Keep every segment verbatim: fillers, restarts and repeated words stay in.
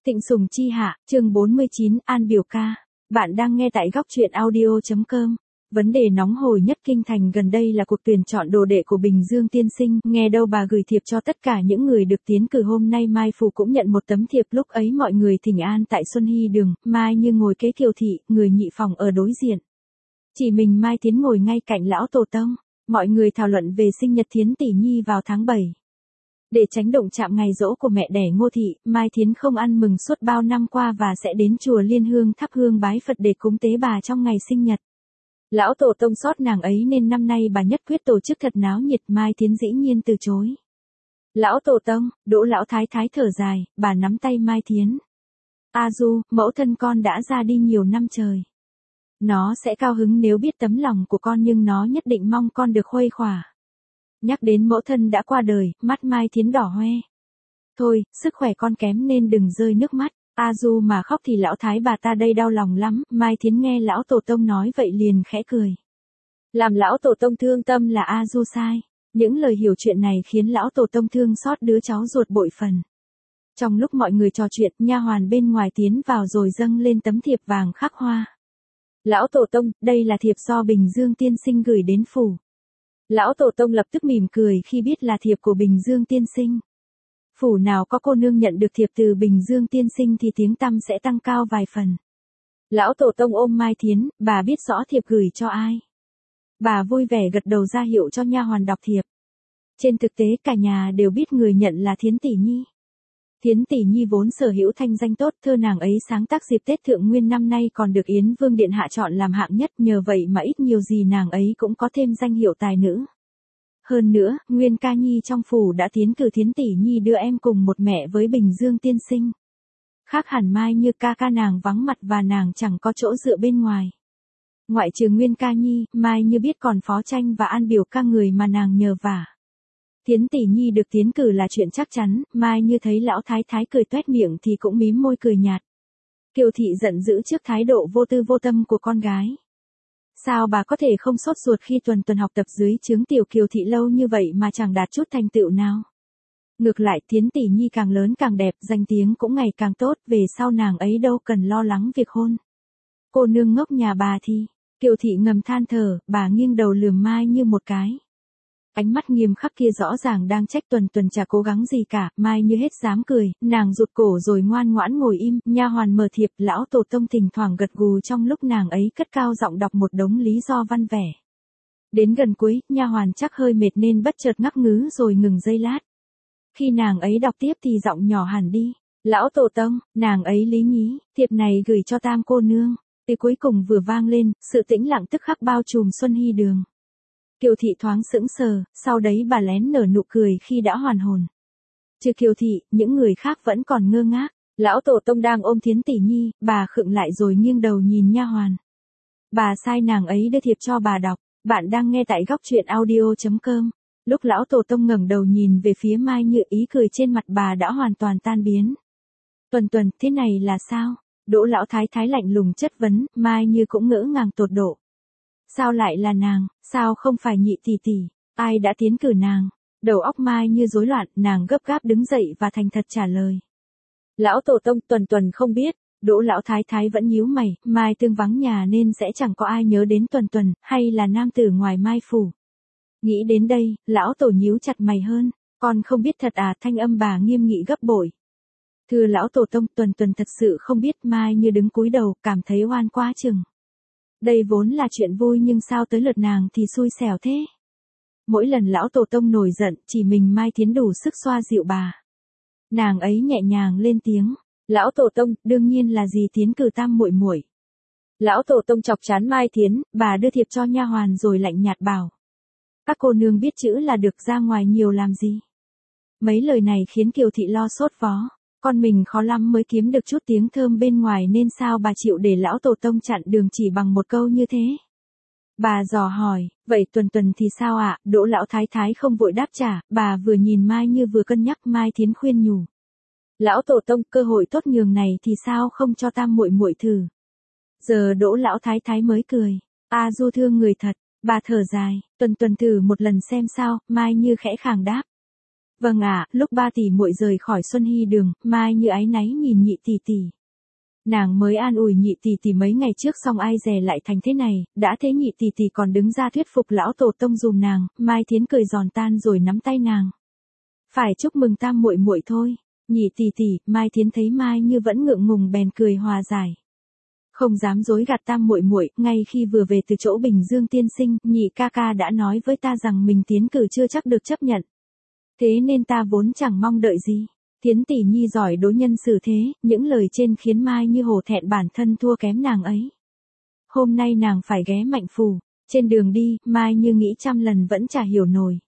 Tịnh Sùng Chi Hạ, chương bốn mươi chín, An biểu ca. Bạn đang nghe tại góc truyện audio chấm com. Vấn đề nóng hổi nhất kinh thành gần đây là cuộc tuyển chọn đồ đệ của Bình Dương tiên sinh. Nghe đâu bà gửi thiệp cho tất cả những người được tiến cử, hôm nay Mai Phủ cũng nhận một tấm thiệp. Lúc ấy mọi người thỉnh an tại Xuân Hy Đường, Mai Như ngồi kế Kiều Thị, người nhị phòng ở đối diện. Chỉ mình Mai Thiến ngồi ngay cạnh lão tổ tông. Mọi người thảo luận về sinh nhật Thiến tỷ nhi vào tháng bảy. Để tránh động chạm ngày giỗ của mẹ đẻ Ngô Thị, Mai Thiến không ăn mừng suốt bao năm qua và sẽ đến chùa Liên Hương thắp hương bái Phật để cúng tế bà trong ngày sinh nhật. Lão tổ tông xót nàng ấy nên năm nay bà nhất quyết tổ chức thật náo nhiệt. Mai Thiến dĩ nhiên từ chối. Lão tổ tông, Đỗ lão thái thái thở dài, bà nắm tay Mai Thiến. A Du, mẫu thân con đã ra đi nhiều năm trời. Nó sẽ cao hứng nếu biết tấm lòng của con, nhưng nó nhất định mong con được khuây khỏa. Nhắc đến mẫu thân đã qua đời, mắt Mai Thiến đỏ hoe. Thôi, sức khỏe con kém nên đừng rơi nước mắt. A Du mà khóc thì lão thái bà ta đây đau lòng lắm. Mai Thiến nghe lão tổ tông nói vậy liền khẽ cười. Làm lão tổ tông thương tâm là A Du sai. Những lời hiểu chuyện này khiến lão tổ tông thương xót đứa cháu ruột bội phần. Trong lúc mọi người trò chuyện, nha hoàn bên ngoài tiến vào rồi dâng lên tấm thiệp vàng khắc hoa. Lão tổ tông, đây là thiệp do Bình Dương tiên sinh gửi đến phủ. Lão tổ tông lập tức mỉm cười khi biết là thiệp của Bình Dương tiên sinh. Phủ nào có cô nương nhận được thiệp từ Bình Dương tiên sinh thì tiếng tăm sẽ tăng cao vài phần. Lão tổ tông ôm Mai Thiến, bà biết rõ thiệp gửi cho ai. Bà vui vẻ gật đầu ra hiệu cho nha hoàn đọc thiệp. Trên thực tế cả nhà đều biết người nhận là Thiến tỷ nhi. Thiến tỷ nhi vốn sở hữu thanh danh tốt, thơ nàng ấy sáng tác dịp Tết Thượng Nguyên năm nay còn được Yến Vương Điện Hạ chọn làm hạng nhất, nhờ vậy mà ít nhiều gì nàng ấy cũng có thêm danh hiệu tài nữ. Hơn nữa, Nguyên ca nhi trong phủ đã tiến cử Thiến tỷ nhi đưa em cùng một mẹ với Bình Dương tiên sinh. Khác hẳn Mai Như, ca ca nàng vắng mặt và nàng chẳng có chỗ dựa bên ngoài. Ngoại trừ Nguyên ca nhi, Mai Như biết còn Phó Tranh và An biểu ca, người mà nàng nhờ vả. Thiến tỷ nhi được tiến cử là chuyện chắc chắn. Mai Như thấy lão thái thái cười toét miệng thì cũng mím môi cười nhạt. Kiều Thị giận dữ trước thái độ vô tư vô tâm của con gái. Sao bà có thể không sốt ruột khi tuần tuần học tập dưới trướng tiểu Kiều Thị lâu như vậy mà chẳng đạt chút thành tựu nào? Ngược lại, Thiến tỷ nhi càng lớn càng đẹp, danh tiếng cũng ngày càng tốt, về sau nàng ấy đâu cần lo lắng việc hôn. Cô nương ngốc nhà bà thì, Kiều Thị ngầm than thở, bà nghiêng đầu lườm Mai Như một cái. Ánh mắt nghiêm khắc kia rõ ràng đang trách tuần tuần chả cố gắng gì cả. Mai Như hết dám cười, nàng rụt cổ rồi ngoan ngoãn ngồi im. Nha hoàn mở thiệp, lão tổ tông thỉnh thoảng gật gù trong lúc nàng ấy cất cao giọng đọc một đống lý do văn vẻ. Đến gần cuối, nha hoàn chắc hơi mệt nên bất chợt ngắc ngứ rồi ngừng giây lát. Khi nàng ấy đọc tiếp thì giọng nhỏ hẳn đi. Lão tổ tông, nàng ấy lý nhí, thiệp này gửi cho tam cô nương. Từ cuối cùng vừa vang lên, sự tĩnh lặng tức khắc bao trùm Xuân Hy Đường. Kiều Thị thoáng sững sờ, sau đấy bà lén nở nụ cười khi đã hoàn hồn. Trừ Kiều Thị, những người khác vẫn còn ngơ ngác. Lão tổ tông đang ôm Thiến tỷ nhi, bà khựng lại rồi nghiêng đầu nhìn nha hoàn. Bà sai nàng ấy đưa thiệp cho bà đọc. Bạn đang nghe tại góc truyện audio chấm com. Lúc lão tổ tông ngẩng đầu nhìn về phía Mai Như, ý cười trên mặt bà đã hoàn toàn tan biến. Tuần tuần, thế này là sao? Đỗ lão thái thái lạnh lùng chất vấn. Mai Như cũng ngỡ ngàng tột độ. Sao lại là nàng, sao không phải nhị tỷ tỷ, ai đã tiến cử nàng? Đầu óc Mai Như rối loạn, nàng gấp gáp đứng dậy và thành thật trả lời. Lão tổ tông, tuần tuần không biết. Đỗ lão thái thái vẫn nhíu mày, Mai Tương vắng nhà nên sẽ chẳng có ai nhớ đến tuần tuần, hay là nam tử ngoài Mai phủ. Nghĩ đến đây, lão tổ nhíu chặt mày hơn. Con không biết thật à? Thanh âm bà nghiêm nghị gấp bội. Thưa lão tổ tông, tuần tuần thật sự không biết. Mai Như đứng cúi đầu, cảm thấy oan quá chừng. Đây vốn là chuyện vui nhưng sao tới lượt nàng thì xui xẻo thế. Mỗi lần lão tổ tông nổi giận, chỉ mình Mai Thiến đủ sức xoa dịu bà. Nàng ấy nhẹ nhàng lên tiếng. Lão tổ tông, đương nhiên là gì tiến cử tam muội muội. Lão tổ tông chọc trán Mai Thiến, bà đưa thiệp cho nha hoàn rồi lạnh nhạt bảo. Các cô nương biết chữ là được, ra ngoài nhiều làm gì. Mấy lời này khiến Kiều Thị lo sốt vó. Con mình khó lắm mới kiếm được chút tiếng thơm bên ngoài nên sao bà chịu để lão tổ tông chặn đường chỉ bằng một câu như thế? Bà dò hỏi, vậy tuần tuần thì sao ạ? À? Đỗ lão thái thái không vội đáp trả, bà vừa nhìn Mai Như vừa cân nhắc. Mai Thiến khuyên nhủ. Lão tổ tông, cơ hội tốt nhường này thì sao không cho tam muội muội thử? Giờ Đỗ lão thái thái mới cười. A Du thương người thật, bà thở dài, tuần tuần thử một lần xem sao. Mai Như khẽ khàng đáp. Vâng ạ, lúc ba tỷ muội rời khỏi Xuân Hy đường, Mai Như áy náy nhìn nhị tỷ tỷ. Nàng mới an ủi nhị tỷ tỷ mấy ngày trước xong ai dè lại thành thế này, đã thế nhị tỷ tỷ còn đứng ra thuyết phục lão tổ tông dùm nàng, Mai Thiến cười giòn tan rồi nắm tay nàng. Phải chúc mừng tam muội muội thôi. Nhị tỷ tỷ, Mai Thiến thấy Mai Như vẫn ngượng ngùng bèn cười hòa giải. Không dám dối gạt tam muội muội, ngay khi vừa về từ chỗ Bình Dương tiên sinh, nhị ca ca đã nói với ta rằng mình tiến cử chưa chắc được chấp nhận. Thế nên ta vốn chẳng mong đợi gì. Thiến tỷ nhi giỏi đối nhân xử thế, những lời trên khiến Mai Như hổ thẹn bản thân thua kém nàng ấy. Hôm nay nàng phải ghé Mạnh Phủ, trên đường đi, Mai Như nghĩ trăm lần vẫn chả hiểu nổi.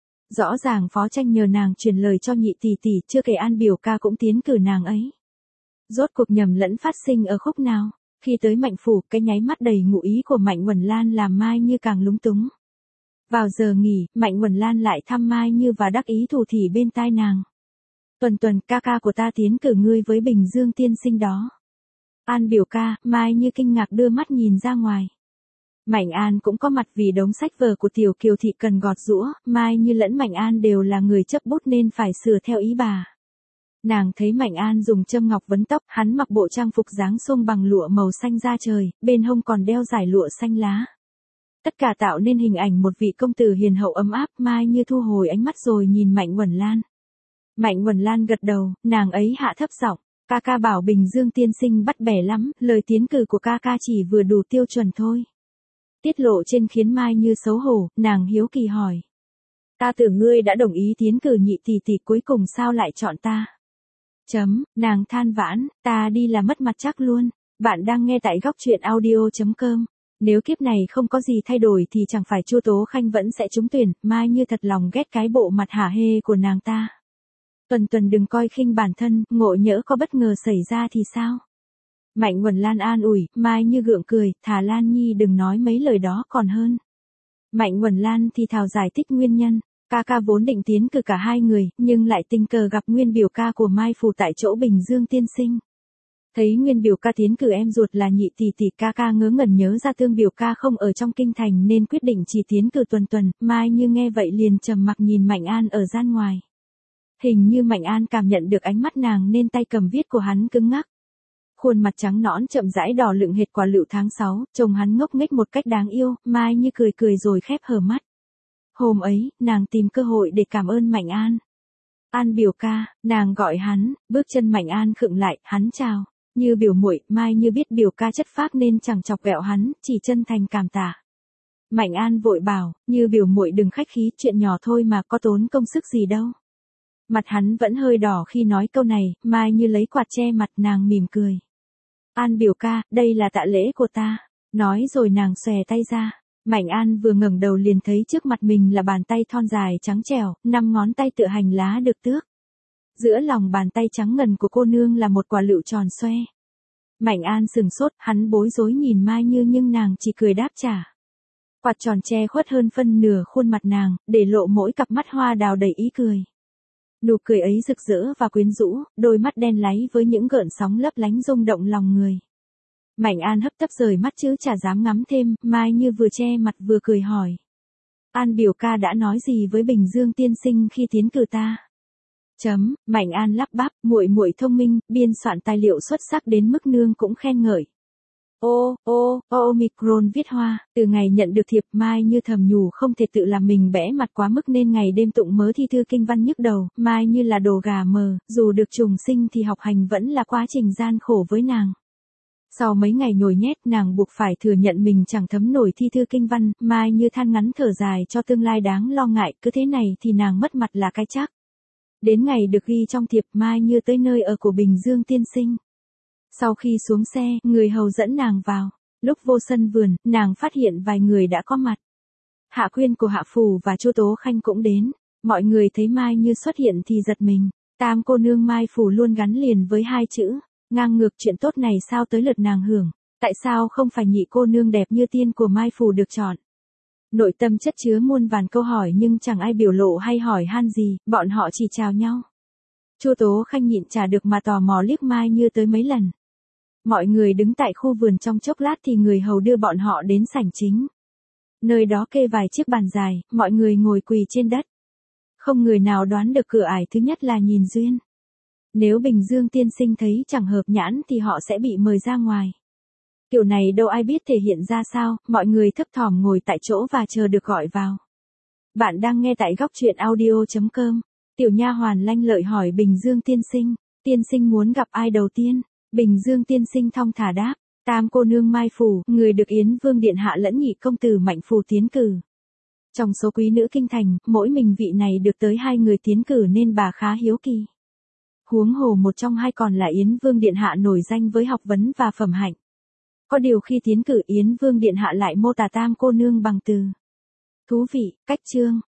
Rõ ràng phó tranh nhờ nàng truyền lời cho nhị tỷ tỷ, chưa kể An biểu ca cũng tiến cử nàng ấy. Rốt cuộc nhầm lẫn phát sinh ở khúc nào? Khi tới Mạnh Phủ, cái nháy mắt đầy ngụ ý của Mạnh Uẩn Lan làm Mai Như càng lúng túng. Vào giờ nghỉ, Mạnh Uẩn Lan lại thăm Mai Như và đắc ý thủ thỉ bên tai nàng. Tuần tuần, ca ca của ta tiến cử ngươi với Bình Dương tiên sinh đó. An biểu ca, Mai Như kinh ngạc đưa mắt nhìn ra ngoài. Mạnh An cũng có mặt vì đống sách vở của Tiểu Kiều Thị cần gọt giũa, Mai Như lẫn Mạnh An đều là người chấp bút nên phải sửa theo ý bà. Nàng thấy Mạnh An dùng châm ngọc vấn tóc, hắn mặc bộ trang phục dáng xông bằng lụa màu xanh da trời, bên hông còn đeo dải lụa xanh lá. Tất cả tạo nên hình ảnh một vị công tử hiền hậu ấm áp, Mai Như thu hồi ánh mắt rồi nhìn Mạnh Uẩn Lan. Mạnh Uẩn Lan gật đầu, nàng ấy hạ thấp giọng, ca ca bảo Bình Dương tiên sinh bắt bẻ lắm, lời tiến cử của ca ca chỉ vừa đủ tiêu chuẩn thôi. Tiết lộ trên khiến Mai Như xấu hổ, nàng hiếu kỳ hỏi. Ta tưởng ngươi đã đồng ý tiến cử nhị tỷ tỷ, cuối cùng sao lại chọn ta? Chấm, nàng than vãn, ta đi là mất mặt chắc luôn. Bạn đang nghe tại góc truyện audio chấm com. Nếu kiếp này không có gì thay đổi thì chẳng phải Chu Tố Khanh vẫn sẽ trúng tuyển, Mai Như thật lòng ghét cái bộ mặt hả hê của nàng ta. Tuần tuần đừng coi khinh bản thân, ngộ nhỡ có bất ngờ xảy ra thì sao? Mạnh Uẩn Lan an ủi, Mai Như gượng cười, thà Lan Nhi đừng nói mấy lời đó còn hơn. Mạnh Uẩn Lan thì thào giải thích nguyên nhân, ca ca vốn định tiến cử cả hai người, nhưng lại tình cờ gặp Nguyên biểu ca của Mai Phủ tại chỗ Bình Dương tiên sinh. Thấy Nguyên biểu ca tiến cử em ruột là nhị tỷ tỷ, ca ca ngớ ngẩn nhớ ra Tương biểu ca không ở trong kinh thành nên quyết định chỉ tiến cử Tuần tuần, Mai Như nghe vậy liền trầm mặc nhìn Mạnh An ở gian ngoài. Hình như Mạnh An cảm nhận được ánh mắt nàng nên tay cầm viết của hắn cứng ngắc. Khuôn mặt trắng nõn chậm rãi đỏ lựng hệt quả lựu tháng sáu, trông hắn ngốc nghếch một cách đáng yêu, Mai Như cười cười rồi khép hờ mắt. Hôm ấy, nàng tìm cơ hội để cảm ơn Mạnh An. An biểu ca, nàng gọi hắn, bước chân Mạnh An khựng lại, hắn chào. Như biểu muội, Mai Như biết biểu ca chất phác nên chẳng chọc ghẹo hắn, chỉ chân thành cảm tạ. Mạnh An vội bảo, Như biểu muội đừng khách khí, chuyện nhỏ thôi mà có tốn công sức gì đâu. Mặt hắn vẫn hơi đỏ khi nói câu này, Mai Như lấy quạt che mặt, nàng mỉm cười. An biểu ca, đây là tạ lễ của ta. Nói rồi nàng xòe tay ra. Mạnh An vừa ngẩng đầu liền thấy trước mặt mình là bàn tay thon dài trắng trẻo, năm ngón tay tựa hành lá được tước. Giữa lòng bàn tay trắng ngần của cô nương là một quả lựu tròn xoe. Mạnh An sừng sốt, hắn bối rối nhìn Mai Như nhưng nàng chỉ cười đáp trả. Quạt tròn che khuất hơn phân nửa khuôn mặt nàng, để lộ mỗi cặp mắt hoa đào đầy ý cười. Nụ cười ấy rực rỡ và quyến rũ, đôi mắt đen láy với những gợn sóng lấp lánh rung động lòng người. Mạnh An hấp tấp rời mắt chứ chả dám ngắm thêm, Mai Như vừa che mặt vừa cười hỏi. An biểu ca đã nói gì với Bình Dương tiên sinh khi tiến cử ta? Chấm, Mạnh An lắp bắp, muội muội thông minh, biên soạn tài liệu xuất sắc đến mức nương cũng khen ngợi. Ô, ô, ô Omicron viết hoa, từ ngày nhận được thiệp Mai Như thầm nhủ không thể tự làm mình bẽ mặt quá mức nên ngày đêm tụng mớ thi thư kinh văn nhức đầu, Mai Như là đồ gà mờ, dù được trùng sinh thì học hành vẫn là quá trình gian khổ với nàng. Sau mấy ngày nhồi nhét nàng buộc phải thừa nhận mình chẳng thấm nổi thi thư kinh văn, Mai Như than ngắn thở dài cho tương lai đáng lo ngại, cứ thế này thì nàng mất mặt là cái chắc. Đến ngày được ghi trong thiệp Mai Như tới nơi ở của Bình Dương tiên sinh. Sau khi xuống xe, người hầu dẫn nàng vào. Lúc vô sân vườn, nàng phát hiện vài người đã có mặt. Hạ Quyên của Hạ Phủ và Chu Tố Khanh cũng đến. Mọi người thấy Mai Như xuất hiện thì giật mình. Tam cô nương Mai Phủ luôn gắn liền với hai chữ. Ngang ngược, chuyện tốt này sao tới lượt nàng hưởng. Tại sao không phải nhị cô nương đẹp như tiên của Mai Phủ được chọn? Nội tâm chất chứa muôn vàn câu hỏi nhưng chẳng ai biểu lộ hay hỏi han gì, bọn họ chỉ chào nhau. Chu Tố Khanh nhịn chả được mà tò mò liếc Mai Như tới mấy lần. Mọi người đứng tại khu vườn trong chốc lát thì người hầu đưa bọn họ đến sảnh chính. Nơi đó kê vài chiếc bàn dài, mọi người ngồi quỳ trên đất. Không người nào đoán được cửa ải thứ nhất là nhìn duyên. Nếu Bình Dương tiên sinh thấy chẳng hợp nhãn thì họ sẽ bị mời ra ngoài. Kiểu này đâu ai biết thể hiện ra sao, mọi người thấp thỏm ngồi tại chỗ và chờ được gọi vào. Bạn đang nghe tại góc truyện audio chấm com. Tiểu nha hoàn lanh lợi hỏi Bình Dương tiên sinh, tiên sinh muốn gặp ai đầu tiên? Bình Dương tiên sinh thong thả đáp, Tam cô nương Mai Phủ, người được Yến Vương điện hạ lẫn nhị công tử Mạnh Phủ tiến cử. Trong số quý nữ kinh thành, mỗi mình vị này được tới hai người tiến cử nên bà khá hiếu kỳ. Huống hồ một trong hai còn là Yến Vương điện hạ nổi danh với học vấn và phẩm hạnh. Có điều khi tiến cử Yến Vương điện hạ lại mô tả Tam cô nương bằng từ thú vị, cách chương.